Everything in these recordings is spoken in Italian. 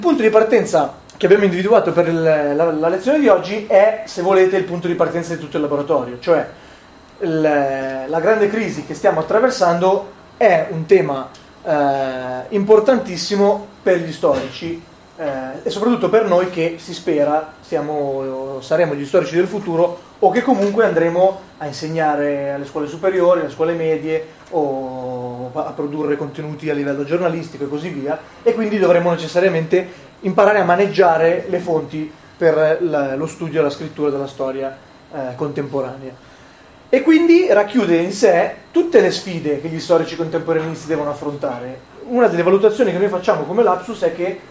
Il punto di partenza che abbiamo individuato per la lezione di oggi è, se volete, il punto di partenza di tutto il laboratorio, cioè la grande crisi che stiamo attraversando è un tema importantissimo per gli storici e soprattutto per noi che si spera saremo gli storici del futuro, o che comunque andremo a insegnare alle scuole superiori, alle scuole medie, o a produrre contenuti a livello giornalistico e così via, e quindi dovremo necessariamente imparare a maneggiare le fonti per lo studio e la scrittura della storia contemporanea. E quindi racchiude in sé tutte le sfide che gli storici contemporaneisti devono affrontare. Una delle valutazioni che noi facciamo come Lapsus è che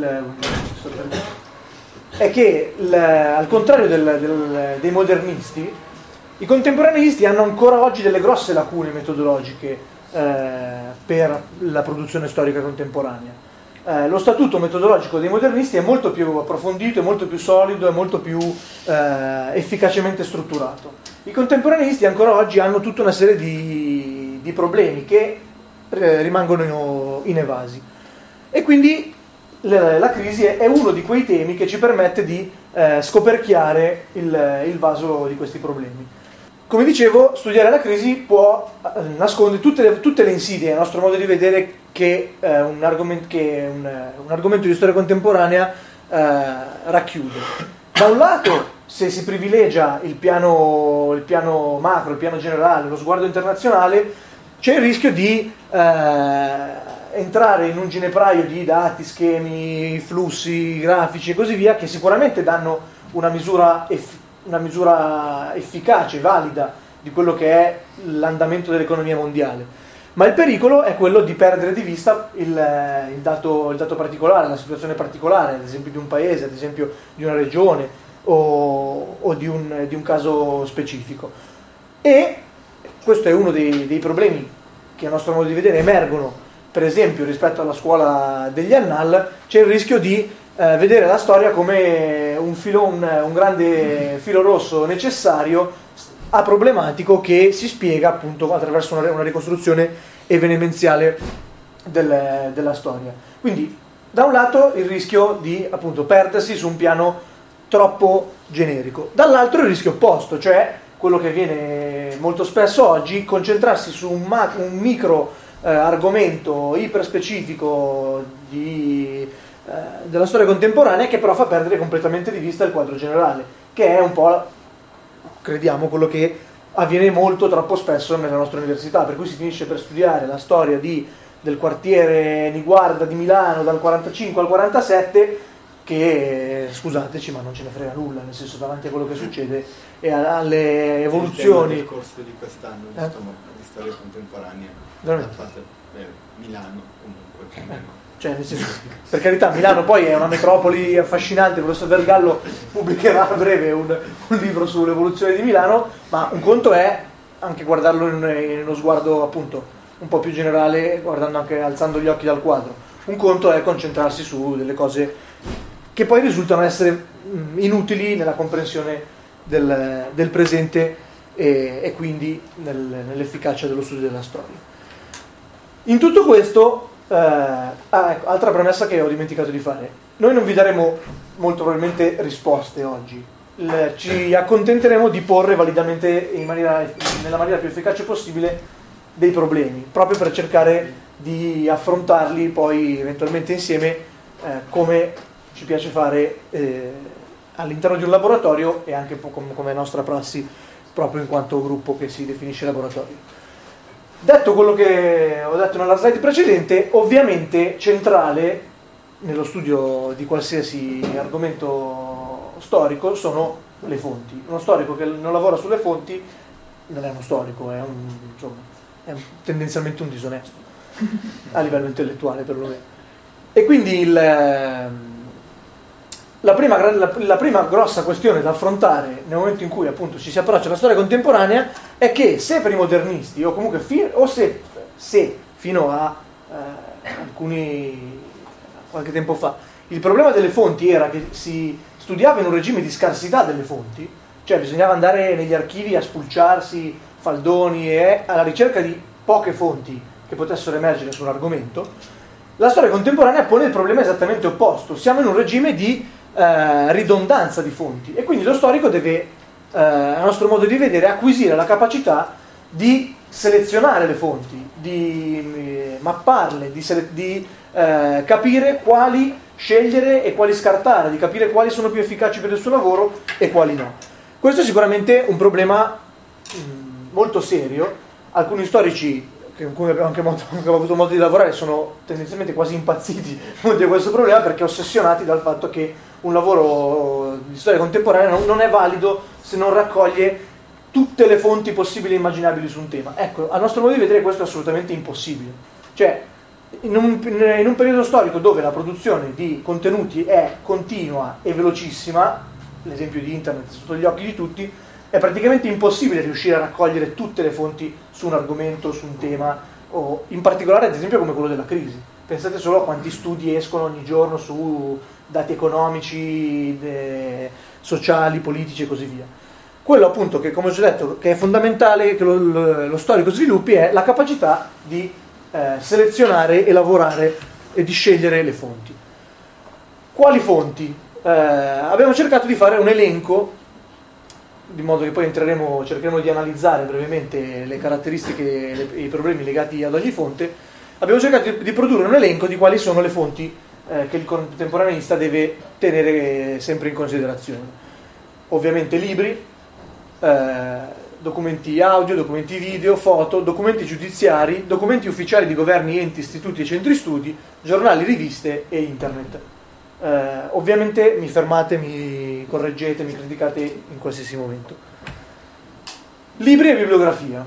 al contrario dei modernisti, i contemporaneisti hanno ancora oggi delle grosse lacune metodologiche per la produzione storica contemporanea. Lo statuto metodologico dei modernisti è molto più approfondito, è molto più solido, è molto più efficacemente strutturato. I contemporaneisti ancora oggi hanno tutta una serie di problemi che rimangono inevasi, e quindi la crisi è uno di quei temi che ci permette di scoperchiare il vaso di questi problemi. Come dicevo, studiare la crisi può nascondere tutte le insidie, a nostro modo di vedere, che un argomento di storia contemporanea racchiude. Da un lato, se si privilegia il piano macro, il piano generale, lo sguardo internazionale, c'è il rischio di entrare in un ginepraio di dati, schemi, flussi, grafici e così via, che sicuramente danno una misura efficace, valida di quello che è l'andamento dell'economia mondiale. Ma il pericolo è quello di perdere di vista il dato particolare, la situazione particolare, ad esempio di un paese, ad esempio di una regione o di un caso specifico. E questo è uno dei problemi che a nostro modo di vedere emergono, per esempio rispetto alla scuola degli Annals. C'è il rischio di vedere la storia come un grande filo rosso necessario, aproblematico, che si spiega appunto attraverso una ricostruzione evenemenziale della storia. Quindi da un lato il rischio di appunto perdersi su un piano troppo generico, dall'altro il rischio opposto, cioè quello che avviene molto spesso oggi, concentrarsi su un micro argomento iperspecifico della storia contemporanea, che però fa perdere completamente di vista il quadro generale, che è un po', crediamo, quello che avviene molto troppo spesso nella nostra università, per cui si finisce per studiare la storia del quartiere Niguarda di Milano dal 45 al 47, che, scusateci, ma non ce ne frega nulla, nel senso, davanti a quello che succede e alle evoluzioni. Il corso di quest'anno di storia contemporanea da parte Milano, comunque. Cioè, nel senso, per carità, Milano poi è una metropoli affascinante. Il professor Vergallo pubblicherà a breve un libro sull'evoluzione di Milano, ma un conto è anche guardarlo in uno sguardo appunto un po' più generale, guardando anche, alzando gli occhi dal quadro. Un conto è concentrarsi su delle cose che poi risultano essere inutili nella comprensione del presente e quindi nell'efficacia dello studio della storia. In tutto questo, ecco, altra premessa che ho dimenticato di fare: noi non vi daremo molto probabilmente risposte oggi, ci accontenteremo di porre validamente nella maniera più efficace possibile dei problemi, proprio per cercare di affrontarli poi eventualmente insieme, come ci piace fare all'interno di un laboratorio, e anche come nostra prassi proprio in quanto gruppo che si definisce laboratorio. Detto quello che ho detto nella slide precedente, ovviamente centrale nello studio di qualsiasi argomento storico sono le fonti. Uno storico che non lavora sulle fonti non è uno storico, è tendenzialmente un disonesto a livello intellettuale, perlomeno. E quindi la prima grossa questione da affrontare nel momento in cui appunto ci si approccia alla storia contemporanea è che, se per i modernisti, o comunque se fino a qualche tempo fa il problema delle fonti era che si studiava in un regime di scarsità delle fonti, cioè bisognava andare negli archivi a spulciarsi faldoni e alla ricerca di poche fonti che potessero emergere su un argomento, La storia contemporanea pone il problema esattamente opposto. Siamo in un regime di ridondanza di fonti e quindi lo storico deve, a nostro modo di vedere, acquisire la capacità di selezionare le fonti, di mapparle, di capire quali scegliere e quali scartare, di capire quali sono più efficaci per il suo lavoro e quali no. Questo è sicuramente un problema molto serio. Alcuni storici con cui abbiamo anche avuto modo di lavorare sono tendenzialmente quasi impazziti di questo problema, perché ossessionati dal fatto che un lavoro di storia contemporanea non è valido se non raccoglie tutte le fonti possibili e immaginabili su un tema. Ecco, a nostro modo di vedere questo è assolutamente impossibile. Cioè, in un periodo storico dove la produzione di contenuti è continua e velocissima, l'esempio di internet è sotto gli occhi di tutti, è praticamente impossibile riuscire a raccogliere tutte le fonti su un argomento, su un tema, o in particolare ad esempio come quello della crisi. Pensate solo a quanti studi escono ogni giorno su dati economici, sociali, politici e così via. Quello appunto che, come ho già detto, che è fondamentale che lo storico sviluppi è la capacità di selezionare e lavorare e di scegliere le fonti. Quali fonti? Abbiamo cercato di fare un elenco, di modo che poi cercheremo di analizzare brevemente le caratteristiche e i problemi legati ad ogni fonte. Abbiamo cercato di produrre un elenco di quali sono le fonti che il contemporaneista deve tenere sempre in considerazione. Ovviamente libri, documenti audio, documenti video, foto, documenti giudiziari, documenti ufficiali di governi, enti, istituti e centri studi, giornali, riviste e internet. Ovviamente mi fermate, mi correggete, mi criticate in qualsiasi momento. Libri e bibliografia.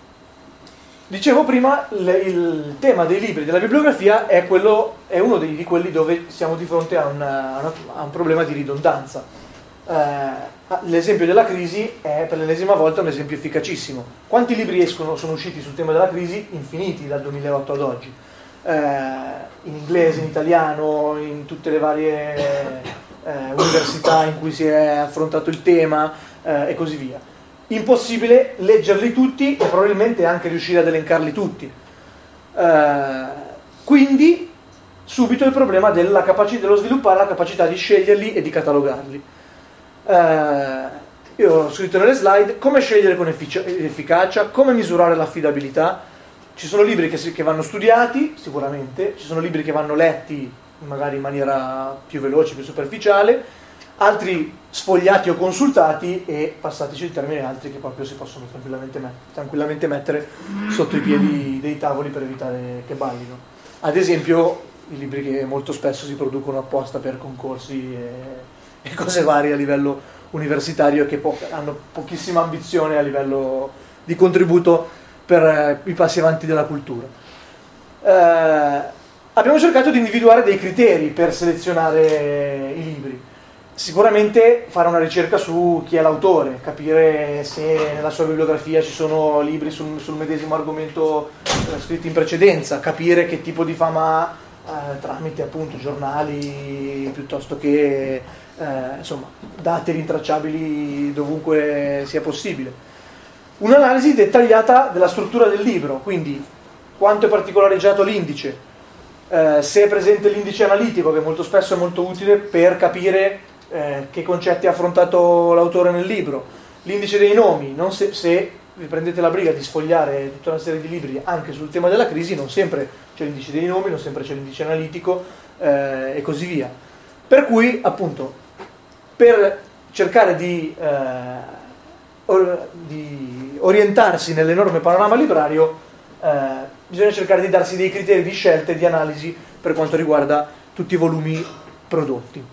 Dicevo prima, il tema dei libri e della bibliografia è uno di quelli dove siamo di fronte a un problema di ridondanza. L'esempio della crisi è per l'ennesima volta un esempio efficacissimo. Quanti libri sono usciti sul tema della crisi? Infiniti, dal 2008 ad oggi. In inglese, in italiano, in tutte le varie università in cui si è affrontato il tema e così via. Impossibile leggerli tutti e probabilmente anche riuscire ad elencarli tutti. Quindi subito il problema dello sviluppare la capacità di sceglierli e di catalogarli. Io ho scritto nelle slide come scegliere con efficacia, come misurare l'affidabilità. Ci sono libri che vanno studiati, sicuramente, ci sono libri che vanno letti magari in maniera più veloce, più superficiale, altri sfogliati o consultati e, passateci il termine, altri che proprio si possono tranquillamente mettere sotto i piedi dei tavoli per evitare che ballino. Ad esempio i libri che molto spesso si producono apposta per concorsi e cose varie a livello universitario, che hanno pochissima ambizione a livello di contributo per i passi avanti della cultura. Abbiamo cercato di individuare dei criteri per selezionare i libri. Sicuramente fare una ricerca su chi è l'autore, capire se nella sua bibliografia ci sono libri sul medesimo argomento scritti in precedenza, capire che tipo di fama ha tramite appunto giornali piuttosto che insomma dati rintracciabili dovunque sia possibile. Un'analisi dettagliata della struttura del libro, quindi quanto è particolareggiato l'indice, se è presente l'indice analitico, che molto spesso è molto utile per capire che concetti ha affrontato l'autore nel libro, l'indice dei nomi, se vi prendete la briga di sfogliare tutta una serie di libri anche sul tema della crisi, non sempre c'è l'indice dei nomi, non sempre c'è l'indice analitico e così via. Per cui appunto per cercare di orientarsi nell'enorme panorama librario bisogna cercare di darsi dei criteri di scelta e di analisi per quanto riguarda tutti i volumi prodotti.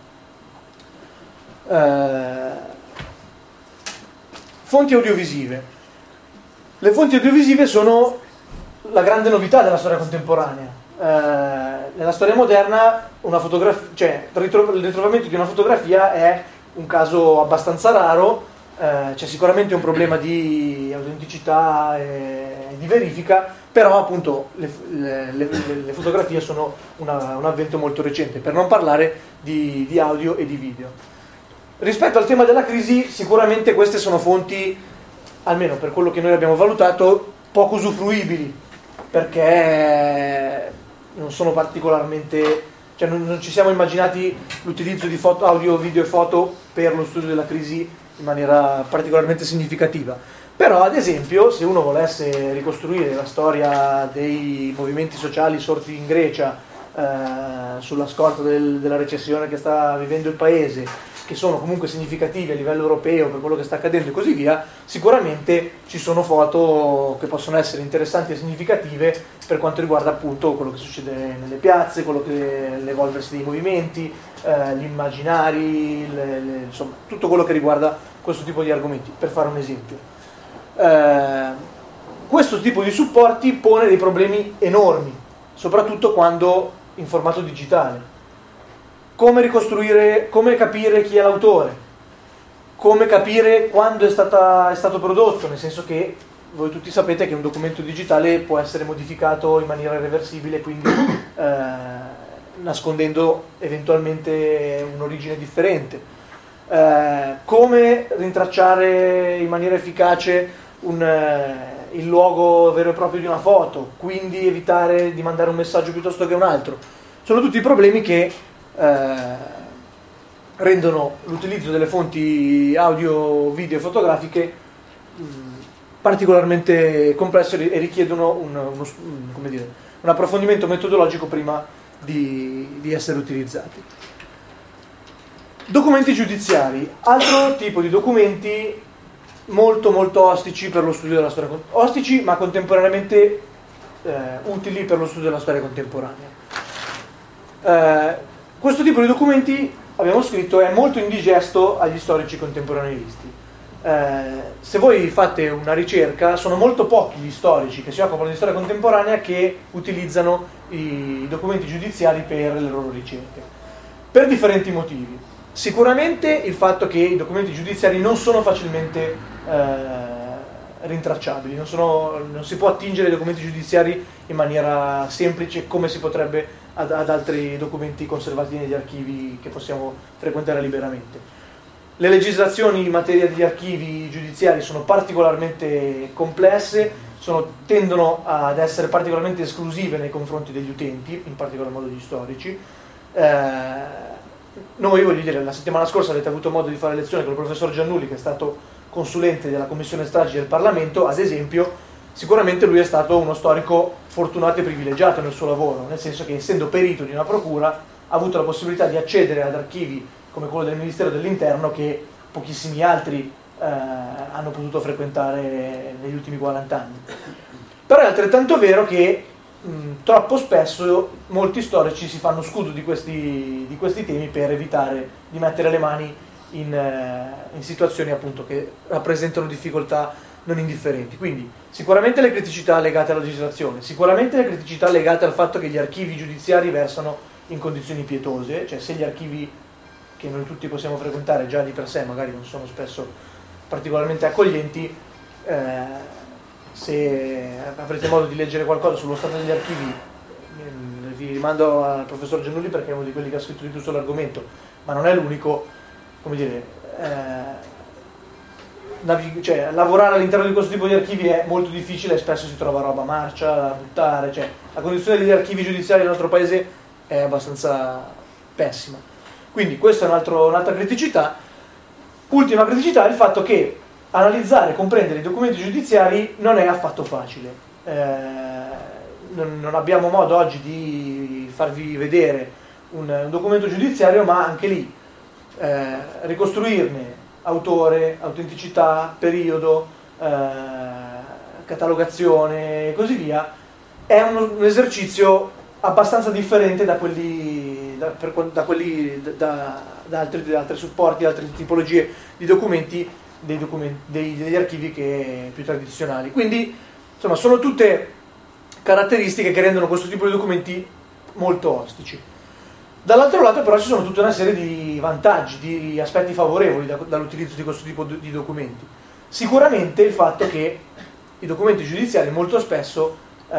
Fonti audiovisive. Le fonti audiovisive sono la grande novità della storia contemporanea. Nella storia moderna il ritrovamento di una fotografia è un caso abbastanza raro. C'è sicuramente un problema di autenticità e di verifica, però appunto le fotografie sono un avvento molto recente, per non parlare di audio e di video. Rispetto al tema della crisi, sicuramente queste sono fonti, almeno per quello che noi abbiamo valutato, poco usufruibili, perché non sono particolarmente, cioè non ci siamo immaginati l'utilizzo di audio, video e foto per lo studio della crisi in maniera particolarmente significativa. Però ad esempio se uno volesse ricostruire la storia dei movimenti sociali sorti in Grecia sulla scorta della recessione che sta vivendo il paese, che sono comunque significativi a livello europeo per quello che sta accadendo e così via, sicuramente ci sono foto che possono essere interessanti e significative per quanto riguarda appunto quello che succede nelle piazze, l'evolversi dei movimenti, gli immaginari, insomma tutto quello che riguarda questo tipo di argomenti, per fare un esempio. Questo tipo di supporti pone dei problemi enormi, soprattutto quando in formato digitale. Come ricostruire, come capire chi è l'autore, come capire quando è stato prodotto, nel senso che voi tutti sapete che un documento digitale può essere modificato in maniera irreversibile, quindi nascondendo eventualmente un'origine differente. Come rintracciare in maniera efficace il luogo vero e proprio di una foto, quindi evitare di mandare un messaggio piuttosto che un altro. Sono tutti problemi che rendono l'utilizzo delle fonti audio, video e fotografiche particolarmente complesso e richiedono un approfondimento metodologico prima di essere utilizzati. Documenti giudiziari, altro tipo di documenti molto molto ostici per lo studio della storia, ostici ma contemporaneamente utili per lo studio della storia contemporanea. Questo tipo di documenti, abbiamo scritto, è molto indigesto agli storici contemporaneisti. Se voi fate una ricerca, sono molto pochi gli storici che si occupano di storia contemporanea che utilizzano i documenti giudiziari per le loro ricerche, per differenti motivi. Sicuramente il fatto che i documenti giudiziari non sono facilmente rintracciabili, non si può attingere ai documenti giudiziari in maniera semplice come si potrebbe ad altri documenti conservati negli archivi che possiamo frequentare liberamente. Le legislazioni in materia di archivi giudiziari sono particolarmente complesse, tendono ad essere particolarmente esclusive nei confronti degli utenti, in particolar modo gli storici. Noi, voglio dire, la settimana scorsa avete avuto modo di fare lezione con il professor Giannulli, che è stato consulente della Commissione Stragi del Parlamento. Ad esempio, sicuramente lui è stato uno storico fortunato e privilegiato nel suo lavoro, nel senso che, essendo perito di una procura, ha avuto la possibilità di accedere ad archivi come quello del Ministero dell'Interno che pochissimi altri hanno potuto frequentare negli ultimi 40 anni. Però è altrettanto vero che troppo spesso molti storici si fanno scudo di questi temi per evitare di mettere le mani in situazioni appunto che rappresentano difficoltà non indifferenti. Quindi sicuramente le criticità legate alla legislazione, sicuramente le criticità legate al fatto che gli archivi giudiziari versano in condizioni pietose, cioè se gli archivi che noi tutti possiamo frequentare già di per sé magari non sono spesso particolarmente accoglienti, se avrete modo di leggere qualcosa sullo stato degli archivi, vi rimando al professor Giannulli perché è uno di quelli che ha scritto di più sull'argomento, ma non è l'unico, come dire, cioè, lavorare all'interno di questo tipo di archivi è molto difficile e spesso si trova roba marcia da buttare, cioè la condizione degli archivi giudiziari del nostro paese è abbastanza pessima. Quindi questa è un'altra criticità. Ultima criticità è il fatto che analizzare e comprendere i documenti giudiziari non è affatto facile. Non abbiamo modo oggi di farvi vedere un documento giudiziario, ma anche lì ricostruirne autore, autenticità, periodo, catalogazione e così via è un esercizio abbastanza differente da altri supporti, altre tipologie di documenti, degli archivi che più tradizionali. Quindi insomma sono tutte caratteristiche che rendono questo tipo di documenti molto ostici. Dall'altro lato però ci sono tutta una serie di vantaggi, di aspetti favorevoli dall'utilizzo di questo tipo di documenti. Sicuramente il fatto che i documenti giudiziari molto spesso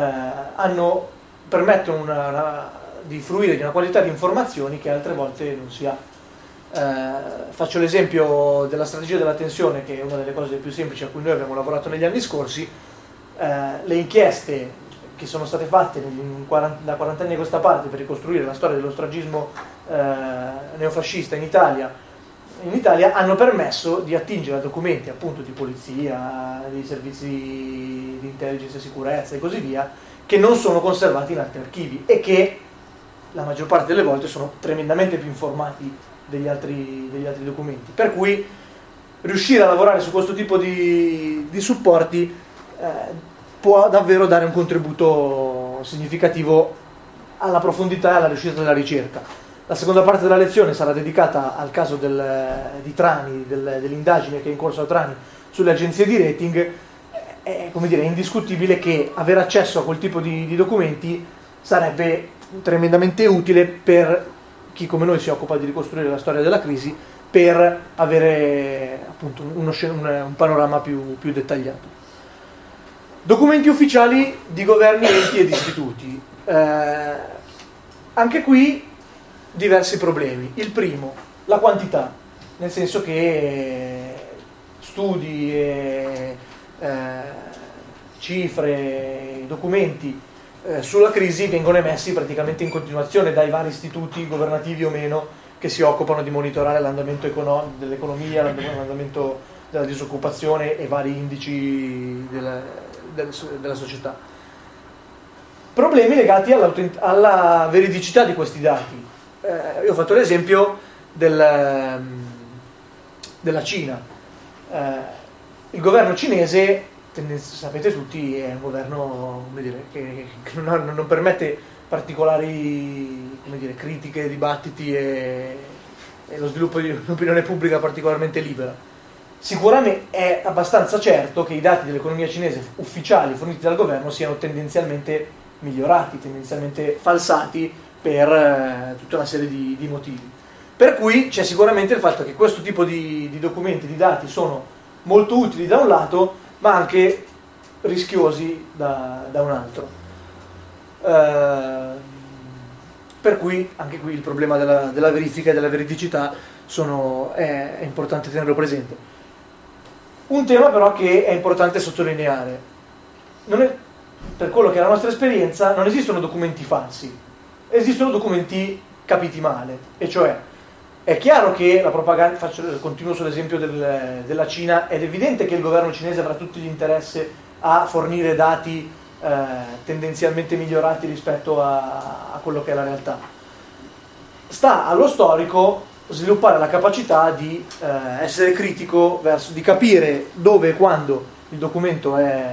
permettono di fruire di una qualità di informazioni che altre volte non si ha. Faccio l'esempio della strategia della tensione, che è una delle cose più semplici a cui noi abbiamo lavorato negli anni scorsi. Le inchieste che sono state fatte da 40 anni a questa parte per ricostruire la storia dello stragismo neofascista in Italia hanno permesso di attingere a documenti appunto di polizia, dei servizi di intelligence e sicurezza e così via, che non sono conservati in altri archivi e che la maggior parte delle volte sono tremendamente più informati degli altri documenti. Per cui riuscire a lavorare su questo tipo di supporti può davvero dare un contributo significativo alla profondità e alla riuscita della ricerca. La seconda parte della lezione sarà dedicata al caso di Trani, dell'indagine che è in corso a Trani sulle agenzie di rating. È indiscutibile che avere accesso a quel tipo di documenti sarebbe tremendamente utile per chi come noi si occupa di ricostruire la storia della crisi, per avere appunto un panorama più dettagliato. Documenti ufficiali di governi, enti ed istituti. Anche qui diversi problemi. Il primo, la quantità, nel senso che studi, cifre, documenti sulla crisi vengono emessi praticamente in continuazione dai vari istituti governativi o meno che si occupano di monitorare l'andamento dell'economia, l'andamento della disoccupazione e vari indici della società. Problemi legati alla veridicità di questi dati. Io ho fatto l'esempio della Cina. Il governo cinese, sapete tutti, è un governo che non permette particolari critiche, dibattiti e lo sviluppo di un'opinione pubblica particolarmente libera. Sicuramente è abbastanza certo che i dati dell'economia cinese ufficiali forniti dal governo siano tendenzialmente migliorati, tendenzialmente falsati per tutta una serie di motivi. Per cui c'è sicuramente il fatto che questo tipo di documenti, di dati, sono molto utili da un lato, ma anche rischiosi da un altro. Per cui anche qui il problema della verifica e della veridicità è importante tenerlo presente. Un tema però che è importante sottolineare: per quello che è la nostra esperienza, non esistono documenti falsi, esistono documenti capiti male, e cioè è chiaro che la propaganda, continuo sull'esempio della Cina, ed è evidente che il governo cinese avrà tutto l'interesse a fornire dati tendenzialmente migliorati rispetto a quello che è la realtà. Sta allo storico sviluppare la capacità di essere critico, di capire dove e quando il documento è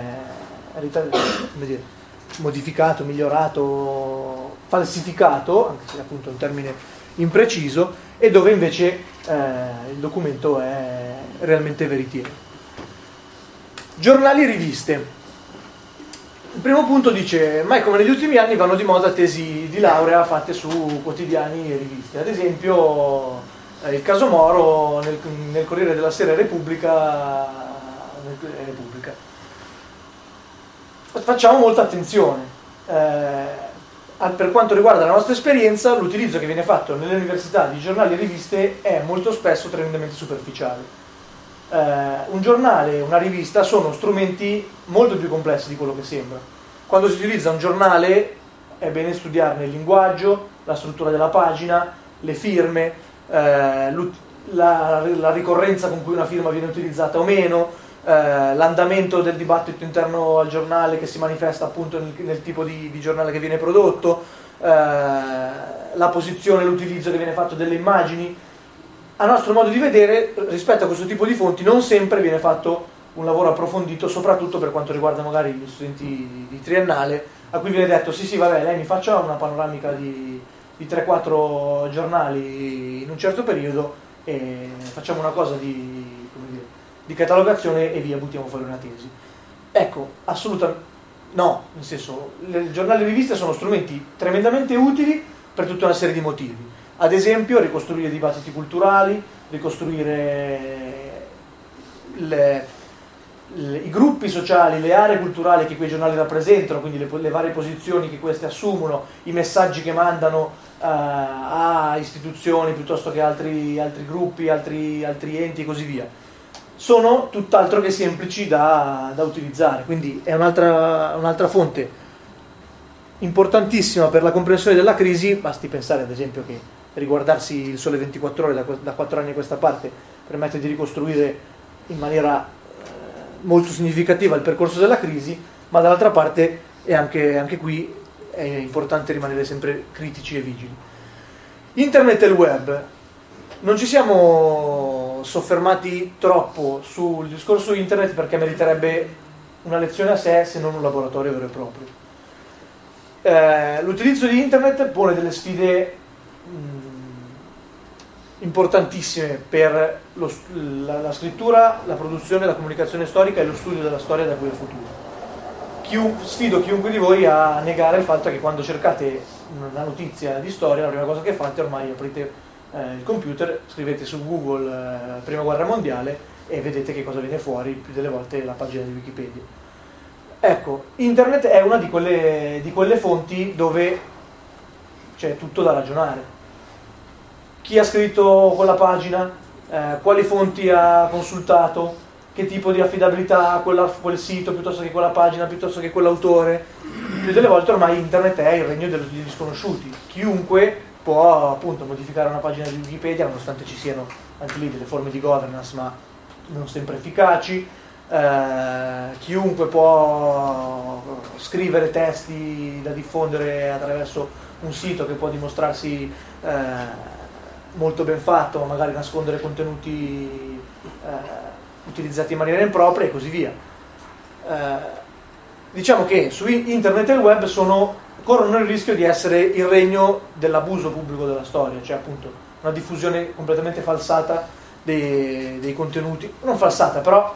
modificato, migliorato, falsificato, anche se appunto è un termine impreciso, e dove invece il documento è realmente veritiero. Giornali e riviste. Il primo punto dice: mai come negli ultimi anni vanno di moda tesi di laurea fatte su quotidiani e riviste. Ad esempio il caso Moro nel Corriere della Sera Repubblica. Facciamo molta attenzione. Per quanto riguarda la nostra esperienza, l'utilizzo che viene fatto nelle università di giornali e riviste è molto spesso tremendamente superficiale. Un giornale, una rivista sono strumenti molto più complessi di quello che sembra. Quando si utilizza un giornale è bene studiarne il linguaggio, la struttura della pagina, le firme, la ricorrenza con cui una firma viene utilizzata o meno, l'andamento del dibattito interno al giornale che si manifesta appunto nel tipo di giornale che viene prodotto, la posizione e l'utilizzo che viene fatto delle immagini. A nostro modo di vedere, rispetto a questo tipo di fonti non sempre viene fatto un lavoro approfondito, soprattutto per quanto riguarda magari gli studenti di triennale, a cui viene detto sì vabbè, lei mi faccia una panoramica di 3-4 giornali in un certo periodo e facciamo una cosa di catalogazione e via, buttiamo fuori una tesi. Ecco, assolutamente no, nel senso, i giornali e le riviste sono strumenti tremendamente utili per tutta una serie di motivi. Ad esempio, ricostruire dibattiti culturali, ricostruire i gruppi sociali, le aree culturali che quei giornali rappresentano, quindi le varie posizioni che questi assumono, i messaggi che mandano a istituzioni piuttosto che altri gruppi, altri enti e così via. Sono tutt'altro che semplici da utilizzare, quindi è un'altra fonte importantissima per la comprensione della crisi. Basti pensare ad esempio che riguardarsi il Sole 24 Ore da 4 anni a questa parte permette di ricostruire in maniera molto significativa il percorso della crisi, ma dall'altra parte è anche qui è importante rimanere sempre critici e vigili. Internet e il web. Non ci siamo soffermati troppo sul discorso internet perché meriterebbe una lezione a sé, se non un laboratorio vero e proprio. L'utilizzo di internet pone delle sfide importantissime per la scrittura, la produzione, la comunicazione storica e lo studio della storia da qui al futuro. Sfido chiunque di voi a negare il fatto che quando cercate una notizia di storia, la prima cosa che fate ormai aprite il computer, scrivete su Google Prima Guerra Mondiale e vedete che cosa viene fuori più delle volte la pagina di Wikipedia. Ecco, internet è una di quelle fonti dove c'è tutto da ragionare. Chi ha scritto quella pagina, quali fonti ha consultato, che tipo di affidabilità ha quel sito piuttosto che quella pagina, piuttosto che quell'autore. Più delle volte ormai internet è il regno degli sconosciuti. Chiunque può appunto modificare una pagina di Wikipedia, nonostante ci siano anche lì delle forme di governance ma non sempre efficaci. Chiunque può scrivere testi da diffondere attraverso un sito che può dimostrarsi molto ben fatto, magari nascondere contenuti utilizzati in maniera impropria e così via. Diciamo che su internet e il web corrono il rischio di essere il regno dell'abuso pubblico della storia, cioè appunto una diffusione completamente falsata dei contenuti, non falsata però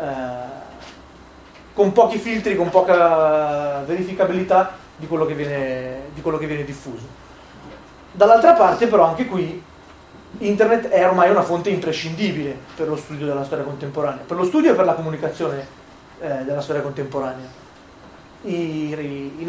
con pochi filtri, con poca verificabilità di quello che viene diffuso. Dall'altra parte però anche qui internet è ormai una fonte imprescindibile per lo studio della storia contemporanea, per lo studio e per la comunicazione della storia contemporanea. I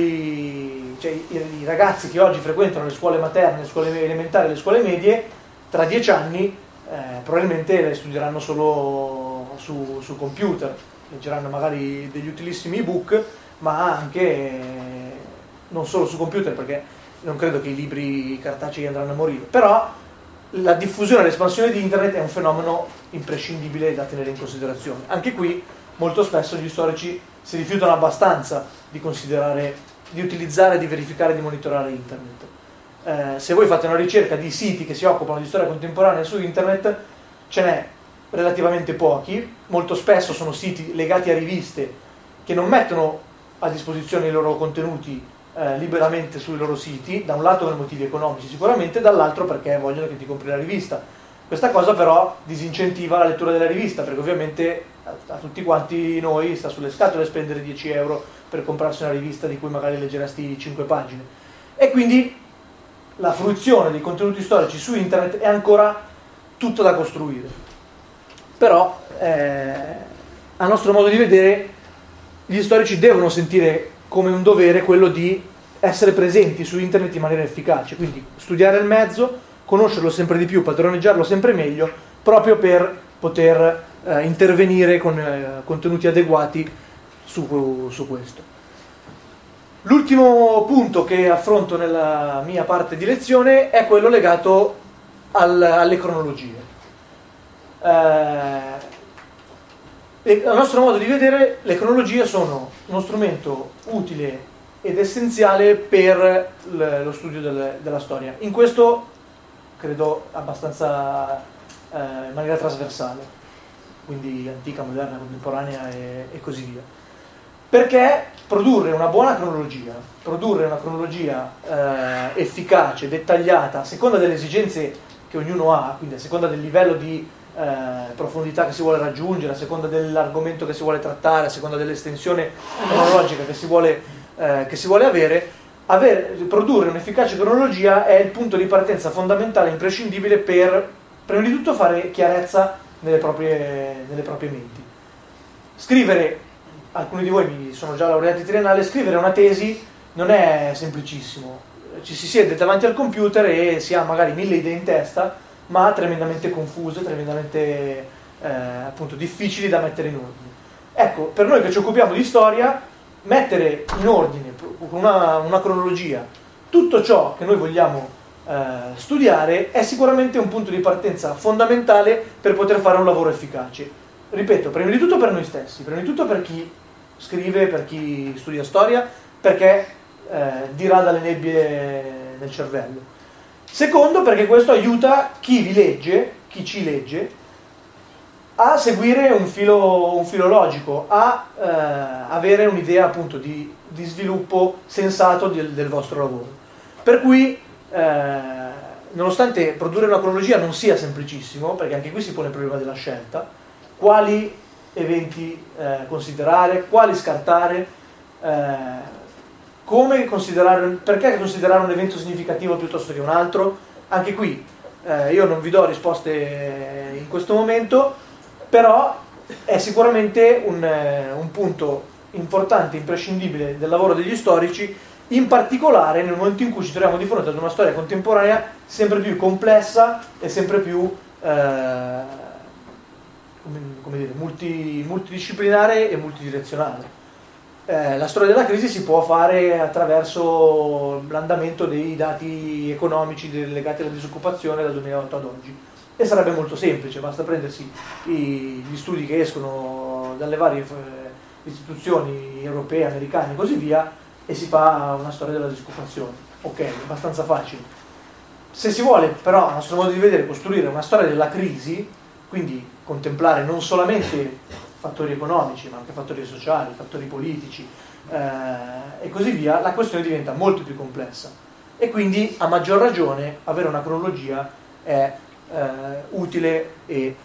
ragazzi che oggi frequentano le scuole materne, le scuole elementari, le scuole medie, tra 10 anni probabilmente le studieranno solo su computer, leggeranno magari degli utilissimi ebook, ma anche non solo su computer, perché non credo che i libri cartacei andranno a morire, però la diffusione e l'espansione di internet è un fenomeno imprescindibile da tenere in considerazione. Anche qui molto spesso gli storici si rifiutano abbastanza di considerare, di utilizzare, di verificare, di monitorare internet. Se voi fate una ricerca di siti che si occupano di storia contemporanea su internet, ce n'è relativamente pochi. Molto spesso sono siti legati a riviste che non mettono a disposizione i loro contenuti liberamente sui loro siti, da un lato per motivi economici sicuramente, dall'altro perché vogliono che ti compri la rivista. Questa cosa però disincentiva la lettura della rivista, perché ovviamente a tutti quanti noi sta sulle scatole spendere 10 euro per comprarsi una rivista di cui magari leggeresti 5 pagine. E quindi la fruizione dei contenuti storici su internet è ancora tutto da costruire. Però a nostro modo di vedere gli storici devono sentire come un dovere quello di essere presenti su internet in maniera efficace, quindi studiare il mezzo, conoscerlo sempre di più, padroneggiarlo sempre meglio, proprio per poter intervenire con contenuti adeguati su questo. L'ultimo punto che affronto nella mia parte di lezione è quello legato alle cronologie. A nostro modo di vedere, le cronologie sono uno strumento utile ed essenziale per lo studio della storia. In questo credo abbastanza in maniera trasversale, quindi antica, moderna, contemporanea e così via. Perché produrre una buona cronologia, efficace, dettagliata, a seconda delle esigenze che ognuno ha, quindi a seconda del livello di profondità che si vuole raggiungere, a seconda dell'argomento che si vuole trattare, a seconda dell'estensione cronologica che si vuole avere, produrre un'efficace cronologia è il punto di partenza fondamentale, imprescindibile per, prima di tutto, fare chiarezza nelle proprie menti. Scrivere, alcuni di voi mi sono già laureati triennale, scrivere una tesi non è semplicissimo. Ci si siede davanti al computer e si ha magari 1000 idee in testa, ma tremendamente confuse, tremendamente appunto difficili da mettere in ordine. Ecco, per noi che ci occupiamo di storia, mettere in ordine, con una cronologia, tutto ciò che noi vogliamo studiare è sicuramente un punto di partenza fondamentale per poter fare un lavoro efficace. Ripeto, prima di tutto per noi stessi, prima di tutto per chi scrive, per chi studia storia, perché dirà dalle nebbie nel cervello. Secondo, perché questo aiuta chi vi legge, chi ci legge, a seguire un filo logico, a avere un'idea appunto di sviluppo sensato del vostro lavoro. Per cui nonostante produrre una cronologia non sia semplicissimo, perché anche qui si pone il problema della scelta, quali eventi considerare, quali scartare, come considerare, perché considerare un evento significativo piuttosto che un altro. Anche qui io non vi do risposte in questo momento, però è sicuramente un punto importante, imprescindibile del lavoro degli storici, in particolare nel momento in cui ci troviamo di fronte ad una storia contemporanea sempre più complessa e sempre più multidisciplinare e multidirezionale. La storia della crisi si può fare attraverso l'andamento dei dati economici legati alla disoccupazione dal 2008 ad oggi, e sarebbe molto semplice, basta prendersi gli studi che escono dalle varie istituzioni europee, americane e così via, e si fa una storia della disoccupazione. Ok, è abbastanza facile. Se si vuole però, a nostro modo di vedere, costruire una storia della crisi, quindi contemplare non solamente fattori economici ma anche fattori sociali, fattori politici e così via, la questione diventa molto più complessa, e quindi a maggior ragione avere una cronologia è utile e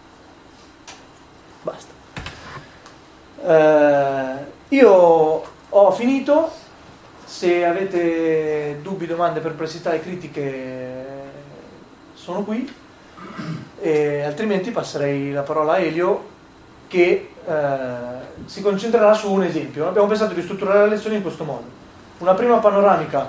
basta. Io ho finito. Se avete dubbi, domande, perplessità e critiche sono qui, e altrimenti passerei la parola a Elio, che si concentrerà su un esempio. Abbiamo pensato di strutturare la lezione in questo modo: una prima panoramica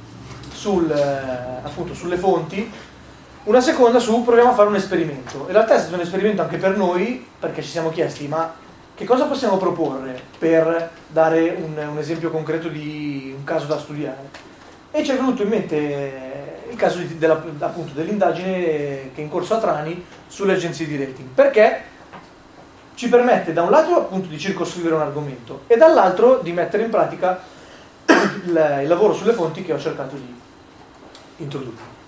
appunto sulle fonti, una seconda proviamo a fare un esperimento. In realtà è stato un esperimento anche per noi, perché ci siamo chiesti: ma che cosa possiamo proporre per dare un esempio concreto di un caso da studiare? E ci è venuto in mente il caso appunto dell'indagine che è in corso a Trani sulle agenzie di rating, perché ci permette da un lato appunto di circoscrivere un argomento e dall'altro di mettere in pratica il lavoro sulle fonti che ho cercato di introdurre.